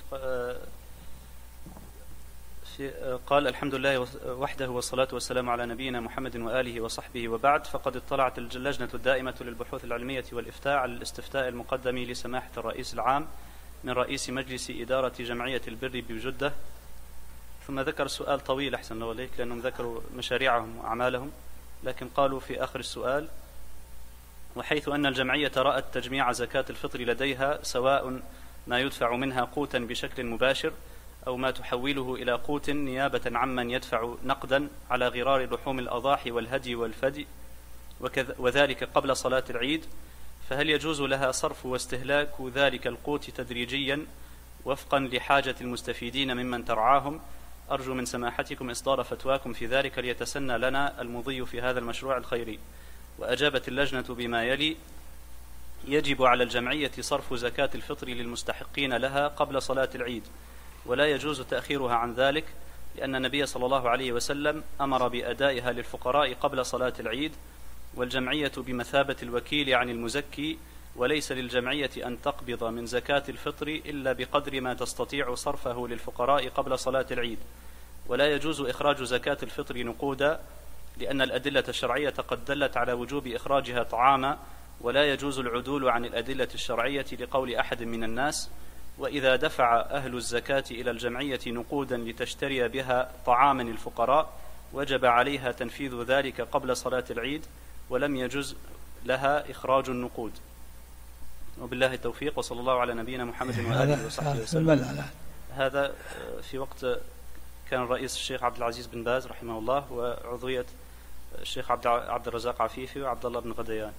قال الحمد لله وحده والصلاة والسلام على نبينا محمد وآله وصحبه وبعد. فقد اطلعت اللجنة الدائمة للبحوث العلمية والإفتاء على الاستفتاء المقدم لسماحة الرئيس العام من رئيس مجلس إدارة جمعية البر بجدة. ثم ذكر سؤال طويل أحسن الله عليك، لأنهم ذكروا مشاريعهم وأعمالهم، لكن قالوا في آخر السؤال: وحيث أن الجمعية رأت تجميع زكاة الفطر لديها سواء ما يدفع منها قوتا بشكل مباشر أو ما تحوله إلى قوت نيابة عمن يدفع نقدا على غرار لحوم الأضاحي والهدي والفدي وذلك قبل صلاة العيد، فهل يجوز لها صرف واستهلاك ذلك القوت تدريجيا وفقا لحاجة المستفيدين ممن ترعاهم؟ أرجو من سماحتكم إصدار فتواكم في ذلك ليتسنى لنا المضي في هذا المشروع الخيري. وأجابت اللجنة بما يلي: يجب على الجمعية صرف زكاة الفطر للمستحقين لها قبل صلاة العيد، ولا يجوز تأخيرها عن ذلك، لأن النبي صلى الله عليه وسلم أمر بأدائها للفقراء قبل صلاة العيد، والجمعية بمثابة الوكيل عن المزكي، وليس للجمعية أن تقبض من زكاة الفطر إلا بقدر ما تستطيع صرفه للفقراء قبل صلاة العيد. ولا يجوز إخراج زكاة الفطر نقودا، لأن الأدلة الشرعية قد دلت على وجوب إخراجها طعاما، ولا يجوز العدول عن الأدلة الشرعية لقول أحد من الناس. وإذا دفع أهل الزكاة إلى الجمعية نقودا لتشتري بها طعاما للفقراء وجب عليها تنفيذ ذلك قبل صلاة العيد، ولم يجوز لها إخراج النقود. وبالله التوفيق، وصلى الله على نبينا محمد وآله وصحبه وسلم. هذا في وقت كان الرئيس الشيخ عبد العزيز بن باز رحمه الله، وعضوية الشيخ عبد الرزاق عفيفي وعبد الله بن غديان.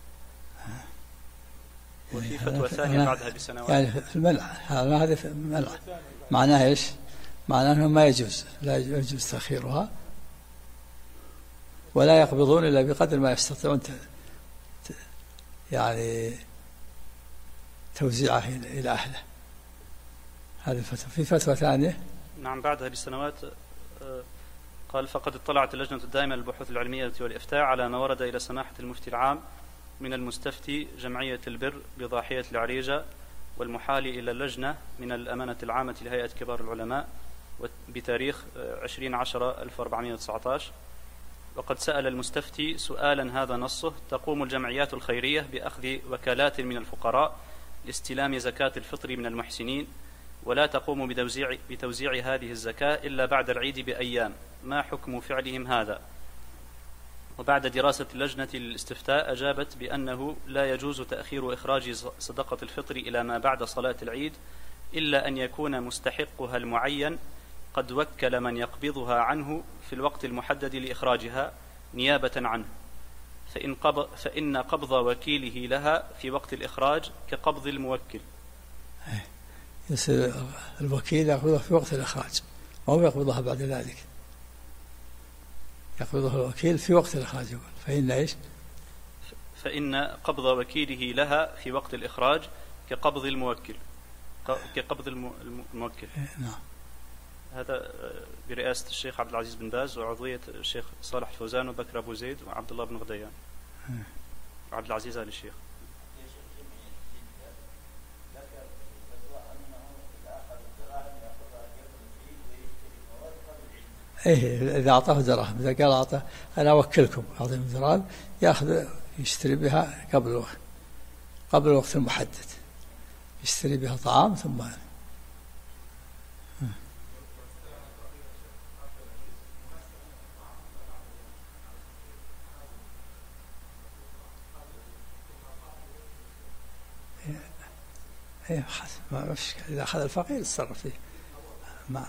وفي فتوى ثانية بعدها بسنوات، يعني في المنع. هذا في المنع معناه ايش؟ معناه انه ما يجوز، لا يجوز تأخيرها، ولا يقبضون الا بقدر ما يستطيعون يعني توزيعه الى اهله. هذه الفتوى. في فتوى ثانية نعم بعدها بسنوات، قال: فقد اطلعت اللجنة الدائمة للبحوث العلمية والإفتاء على ما ورد إلى سماحة المفتي العام من المستفتي جمعية البر بضاحية العريجة والمحال إلى اللجنة من الأمانة العامة لهيئة كبار العلماء بتاريخ 20/10/1419. وقد سأل المستفتي سؤالا هذا نصه: تقوم الجمعيات الخيرية بأخذ وكالات من الفقراء لاستلام زكاة الفطر من المحسنين، ولا تقوم بتوزيع هذه الزكاة إلا بعد العيد بأيام، ما حكم فعلهم هذا؟ وبعد دراسة اللجنة للاستفتاء أجابت بأنه لا يجوز تأخير إخراج صدقة الفطر إلى ما بعد صلاة العيد، إلا أن يكون مستحقها المعين قد وكل من يقبضها عنه في الوقت المحدد لإخراجها نيابة عنه، فإن قبض وكيله لها في وقت الإخراج كقبض الموكل. يصير الوكيل يقبضها في وقت الإخراج، أو يقبضها بعد ذلك. يقبضها الوكيل في وقت الإخراج. فإن إيش؟ فإن قبض وكيله لها في وقت الإخراج كقبض الموكل. كقبض الموكل. نعم. هذا برئاسة الشيخ عبد العزيز بن باز وعضوية الشيخ صالح الفوزان وبكر أبو زيد وعبد الله بن غديان وعبد العزيز آل الشيخ. إيه، إذا أعطاه دراهم، إذا قال أعطاه أنا أوكلكم أعطيهم دراهم، يأخذ يشتري بها قبل الوقت المحدد، يشتري بها طعام ثم ما إذا أخذ الفقير يتصرف فيه. ما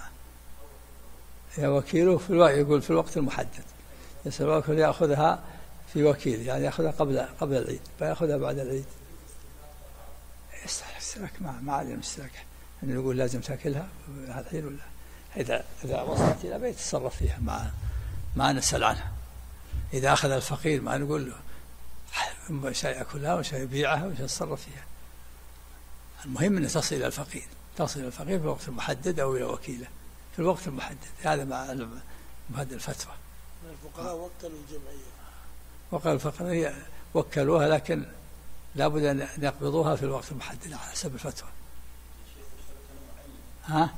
وكيله يقول في الوقت المحدد، يسأل الوكيل يأخذها في وكيل، يعني يأخذها قبل العيد، فيأخذها بعد العيد. يستحق مع عدم الاشتراك. إنه يقول لازم تأكلها هذا حين ولا إذا وصلت إلى بيت تصرف فيها ما نسأل عنها. إذا أخذ الفقير ما نقول له مش يأكلها وش يبيعها وش يتصرف فيها. المهم أن تصل إلى الفقير في الوقت المحدد أو إلى وكيله في الوقت المحدد. هذا مع هذه الفتوى. الفقراء وكلوا الجمعية وقال الفقراء وكلوها لكن لابد أن يقبضوها في الوقت المحدد على حسب الفتوى. ها؟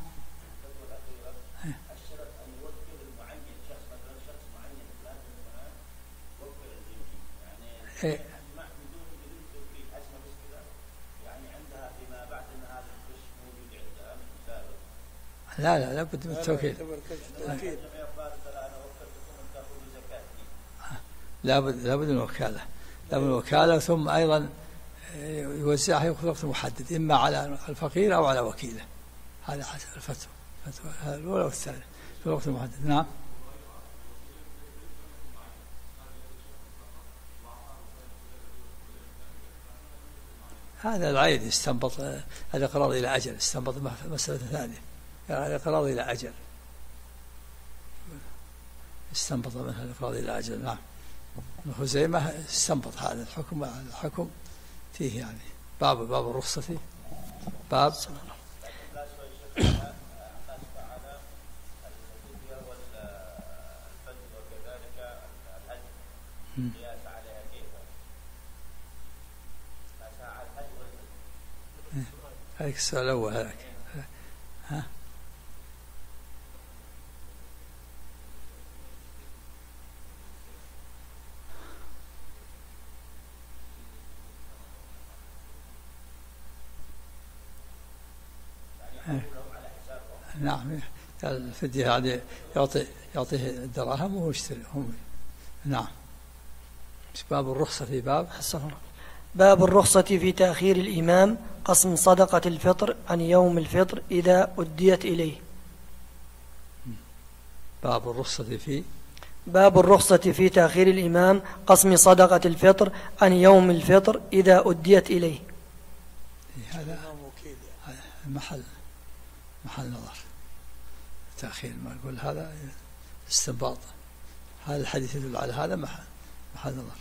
إيه؟ لا لابد من التوكيل. لابد من الوكالة ثم أيضا يوزعها في وقت محدد إما على الفقير أو على وكيله. هذا حسب الفتوى الأولى والثانية في الوقت المحدد. نعم. هذا العين يستنبط الإقراض إلى أجل، استنبط مسألة ثانية الإقراض إلى أجل، استنبط منها الإقراض إلى أجل. نعم. خزيمة استنبط هذا الحكم فيه يعني باب الرخصة فيه باب هذاك السؤال الأول هذاك. ها؟ نعم. الفدية يعني يعطيه الدراهم وهو يشتري. نعم. باب الرخصة في باب الرخصة في تأخير الإمام قسم صدقة الفطر عن يوم الفطر إذا أديت إليه. باب الرخصة في تأخير الإمام قسم صدقة الفطر عن يوم الفطر إذا أديت إليه. هذا محل نظر تأخير. ما نقول هذا استنباط، هذا الحديث يدل على هذا محل نظر.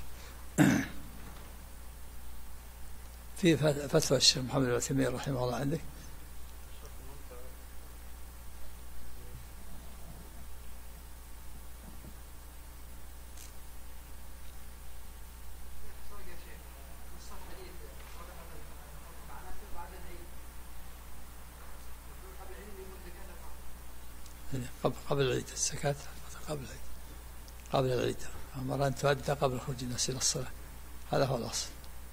في فتوى الشيخ محمد بن عثيمين رحمه الله عندك؟ قبل العيد الزكاة قبل العيد أمر أن تؤدى قبل خروج الناس إلى الصلاة. هذا هو الأصل.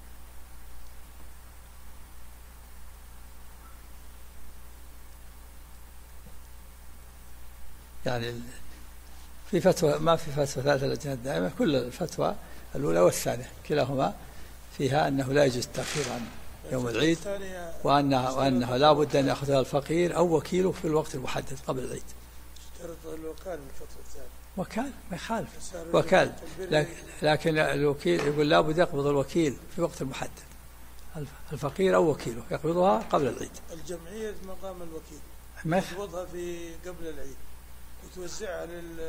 يعني في فتوى ما في فتوى ثلاثة لجنات دائمة، كل الفتوى الأولى والثانية كلاهما فيها أنه لا يجوز التأخير عن يوم العيد، وأنه لا بد أن يأخذها الفقير أو وكيله في الوقت المحدد قبل العيد. الوكالة الفتوى الثانية وكال ما يخالف وكال، لكن الوكيل يقول لا بد يقبض الوكيل في وقت المحدد، الفقير أو وكيله يقبضها قبل العيد. الجمعية مقام الوكيل يقبضها في قبل العيد وتوزعها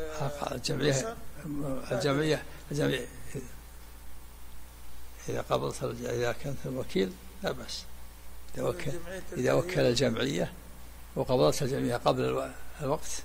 الجمعية إذا قبضت إذا كانت الوكيل لا بأس. إذا وكل الجمعية وقبضت الجمعية قبل الوقت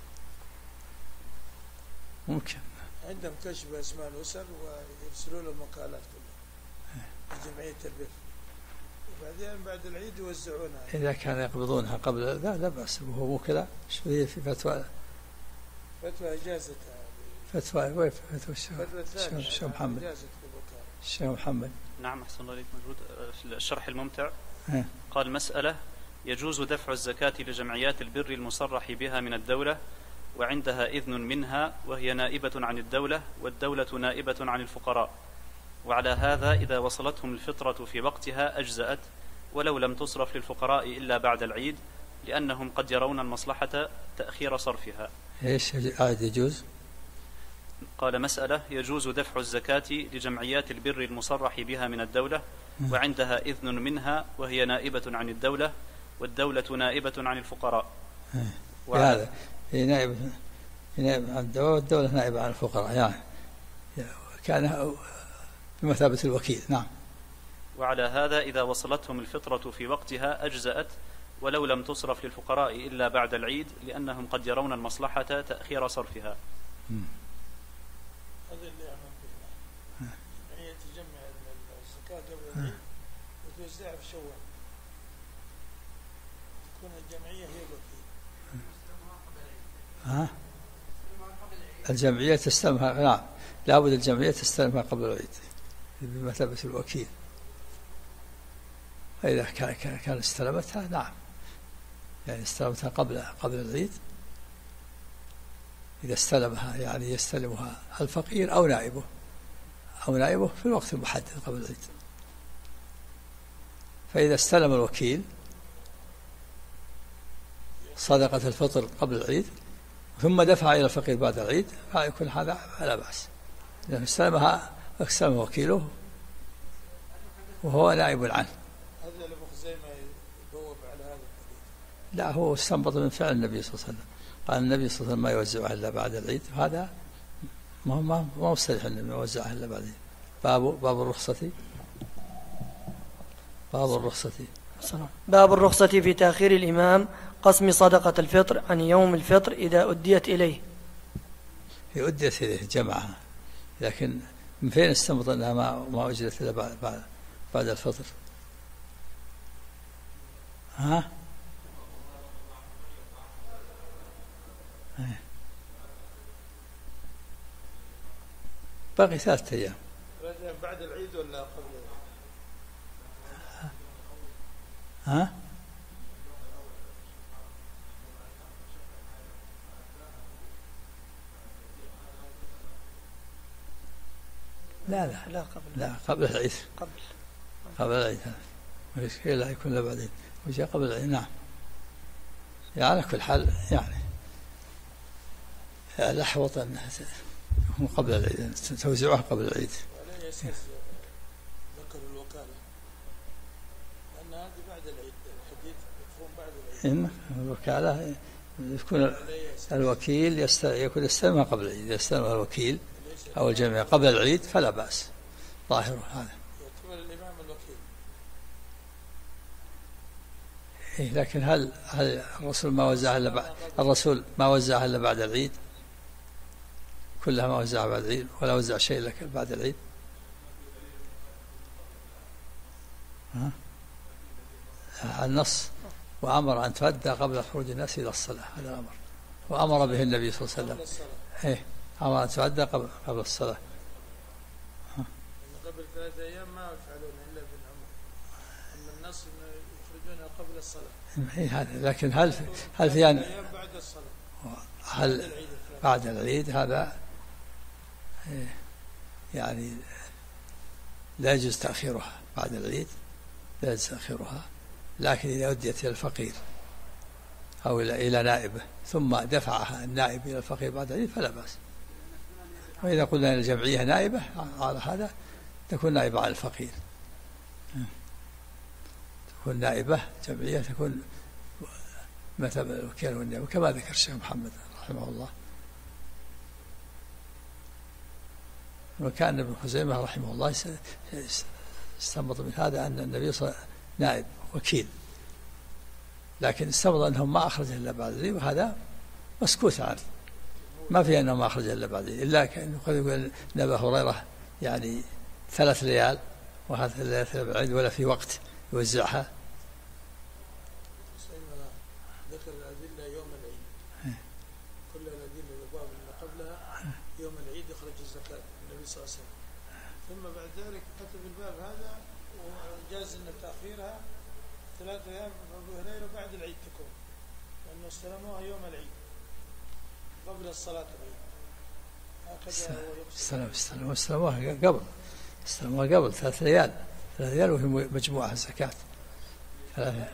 ممكن. عندهم كشف أسماء الأسر ويرسلوا لهم مقالات كلها جمعية البر، وبعدين بعد العيد يوزعونها. إذا كانوا يقبضونها قبل لا بأس. وهو مو كذا شوية في فتوى إجازتها. فتوى الشيخ محمد. الشيخ محمد. نعم أحسن الله عليك. موجود في الشرح الممتع. قال مسألة: يجوز دفع الزكاة لجمعيات البر المصرح بها من الدولة وعندها إذن منها وهي نائبة عن الدولة والدولة نائبة عن الفقراء، وعلى هذا إذا وصلتهم الفطرة في وقتها أجزأت ولو لم تصرف للفقراء إلا بعد العيد، لأنهم قد يرون المصلحة تأخير صرفها. إيش عاد يجوز؟ قال مسألة: يجوز دفع الزكاة لجمعيات البر المصرح بها من الدولة وعندها إذن منها وهي نائبة عن الدولة والدولة نائبة عن الفقراء. هذا هي نائب عن الدولة، والدولة نائبة عن الفقراء، يعني كان بمثابة الوكيل. نعم. وعلى هذا إذا وصلتهم الفطرة في وقتها أجزأت، ولو لم تصرف للفقراء إلا بعد العيد، لأنهم قد يرون المصلحة تأخير صرفها. هذا اللي يعمل به هي تجمع الزكاة قبل العيد وتوزعها في شوال، تكون الجمعية هي الوكيل. الجمعية تستلمها. نعم، لابد الجمعية تستلمها قبل العيد بمثابة الوكيل. فإذا كان استلمتها، نعم، يعني استلمتها قبل العيد. إذا استلمها يعني يستلمها الفقير أو نائبه في الوقت المحدد قبل العيد. فإذا استلم الوكيل صدقة الفطر قبل العيد ثم دفع إلى الفقير بعد العيد، فيكون هذا لا بأس. إذا استلمها وكيله وهو نائب عنه. هذا اللي خزيمة يبوب على هذا الحديث. لا، هو استنبط من فعل النبي صلى الله عليه وسلم. قال النبي صلى الله عليه وسلم ما يوزعها إلا بعد العيد، هذا ما مستريح النبي يوزعها إلا بعد العيد. باب الرخصة في تأخير الإمام قسم صدقة الفطر عن يوم الفطر إذا أديت إليه. هي أديت إليه جمعها، لكن من فين استنبط أنها ما أجرت إلا بعد الفطر؟ باقي 3 أيام. بعد العيد ولا قبل العيد؟ لا قبل العيد. قبل العيد. لا يكون لا بعدين، وجاء قبل العيد. نعم. يعني على كل حال يعني الأحوط أنها يكون قبل العيد، توزيعها قبل العيد. ولا يسير ذكر الوكالة لأن هذه بعد العيد، الحديث مفهوم بعد العيد. الوكالة يكون الوكيل يكون يستلمها قبل العيد. يستلمها الوكيل أو الجميع قبل العيد فلا بأس، ظاهره هذا. يعتبر الإمام الوكيل. لكن هل الرسول ما وزعها إلا بعد العيد؟ كلها ما وزعها بعد العيد، ولا وزع شيء لك بعد العيد. النص وأمر أن تؤدى قبل خروج الناس إلى الصلاة، هذا الأمر، وأمر به النبي صلى الله عليه وسلم. أمر أن تؤدى قبل الصلاة. قبل 3 أيام ما يفعلون إلا ابن عمر، أما النص يخرجونها قبل الصلاة. هذا، لكن هل في يعني بعد الصلاة؟ هل بعد العيد هذا يعني لا يجوز تأخيرها بعد العيد، لا يجوز تأخيرها، لكن إذا أديت إلى الفقير أو إلى نائبه ثم دفعها النائب إلى الفقير بعد العيد فلا بأس. وإذا قلنا أن الجمعية نائبة على هذا تكون نائبة على الفقير، تكون نائبة جمعية، تكون مثل الوكيل والنائب كما ذكر الشيخ محمد رحمه الله. وكان ابن خزيمة رحمه الله استنبط من هذا أن النبي صلى الله عليه وسلم نائب وكيل، لكن استنبط أنهم ما أخرج إلا بعد العيد، وهذا مسكوت عنه، ما في أنه ما أخرج إلا بعد العيد، إلا كأنه قد يقول أن أبا هريرة يعني 3 ليال وهذا 3 ليال بعد ولا في وقت يوزعها. ذكر الأدلة يوم العيد، كل الأدلة الأبواب اللي قبلها يوم العيد يخرج الزكاة النبي صلى الله عليه وسلم، ثم بعد ذلك كتب الباب هذا وجاز أن تأخيرها 3 أيام أبو هريرة بعد العيد تكون، لأنه استلموها يوم العيد قبل الصلاة العيد. هكذا هو يقصد. استلموها قبل 3 ليال وهي مجموعة الزكاة 3.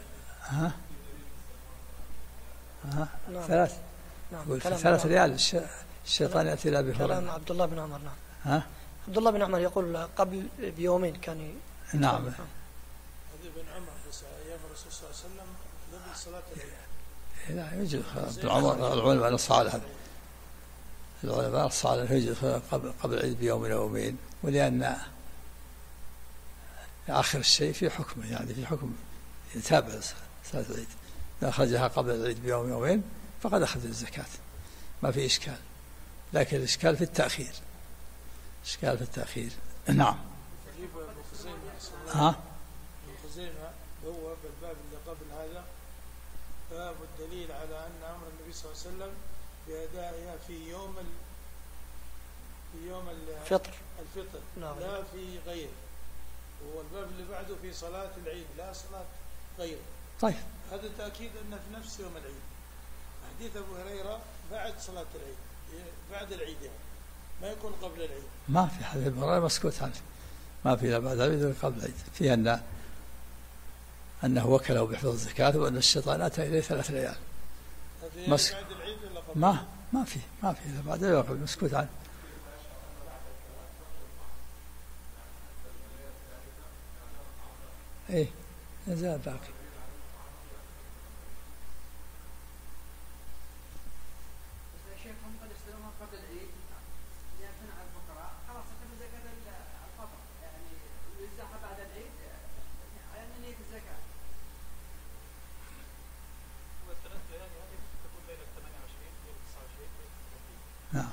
نعم. 3. نعم. 3 ليال الشيطان يأتي إلى أبي هريرة. كلام عبد الله بن عمر. نعم. عبد الله بن عمر يقول قبل بيومين كان نعم. هذا ابن عمر بس أيام الرسول صلى الله عليه وسلم قبل صلاة العيد. لا يجوز العلماء نص على هذا. العلماء نص على أنه يجوز قبل العيد بيوم أو يومين، ولأن آخر الشيء في حكمه، يعني في حكم يتابع صلاة العيد. إذا أخرجها قبل العيد بيوم أو يومين فقد أخذ الزكاة، ما في إشكال. لكن الإشكال في التأخير، إشكال في التأخير. نعم. ابن خزيمة هو بالباب اللي قبل هذا باب الدليل على أن أمر النبي صلى الله عليه وسلم بأدائها في يوم الفطر لا في غيره. والباب اللي بعده في صلاة العيد لا صلاة غيره. طيب هذا تأكيد أنه في نفس يوم العيد. حديث أبو هريرة بعد صلاة العيد، بعد العيد يعني ما يكون قبل العيد. ما في حديث أبو هريرة مسكوت عنه، ما في لا بعد العيد ولا قبل العيد. فيه أنه وكله بحفظ الزكاة، وأن الشيطان أتى إليه 3 ليال. بعد العيد ولا قبل؟ ما في لا بعد العيد ولا قبل، مسكوت عنه. إيه نزال باقي. نعم.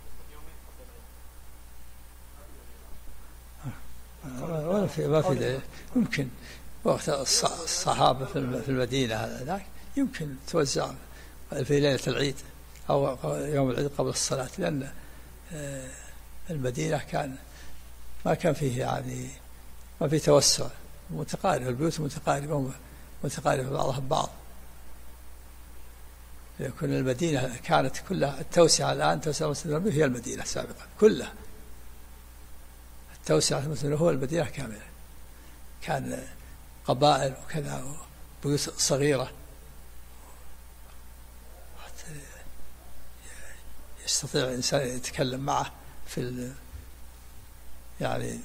ما في دليل. يمكن وقت الصحابة في المدينة هذاك يمكن توزع في ليلة العيد أو يوم العيد قبل الصلاة، لأن المدينة ما كان فيه يعني ما في توسع، متقاربة البيوت متقاربة بعضها ببعض. يكون المدينة كانت كلها التوسعة الآن توسعة المسجد النبوي هي المدينة سابقا كلها. التوسعة المسجد النبوي هو المدينة كاملة، كان قبائل وكذا بيوت صغيرة حتى يستطيع الإنسان يتكلم معه يعني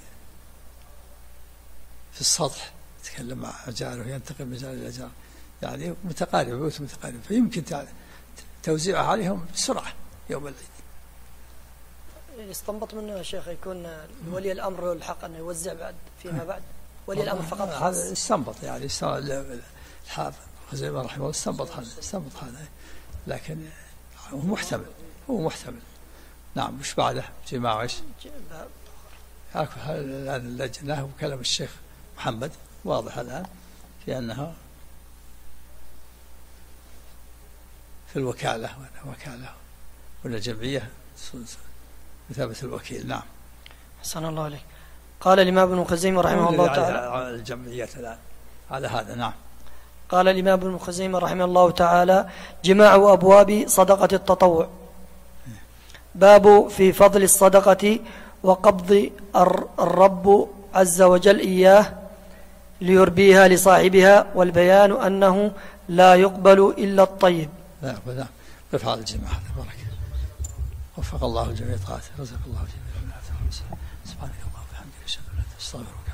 في السطح، يتكلم مع أجاره وينتقل من جار إلى جار، يعني متقاربة بيوت متقاربة، فيمكن توزيعها عليهم بسرعة يوم العيد. يستنبط منه يا شيخ يكون ولي الأمر الحق أنه يوزع بعد فيما بعد، ولي الأمر فقط خاص. هذا استنبط يعني الحافظ خزيمة رحمه الله استنبط هذا، لكن هو محتمل. نعم. وش بعده جماعة ايش؟ الآن اللجنة وكلام الشيخ محمد واضح الآن في أنها في الوكالة وأن الجمعية مثابة الوكيل. نعم. حسن الله عليك. قال الإمام ابن خزيمة رحمه الله تعالى على الجمعيات الآن على هذا. نعم. قال الإمام ابن خزيمة رحمه الله تعالى: جماع أبواب صدقة التطوع. باب في فضل الصدقة وقبض الرب عز وجل إياه ليربيها لصاحبها، والبيان أنه لا يقبل إلا الطيب. لا يقبل. قف على الجماعة هذا بارك. وفق الله الجميع طاعته، رزق الله الجميع. سبحانك اللهم وبحمدك، أشهد أن لا إله إلا أنت، أستغفرك.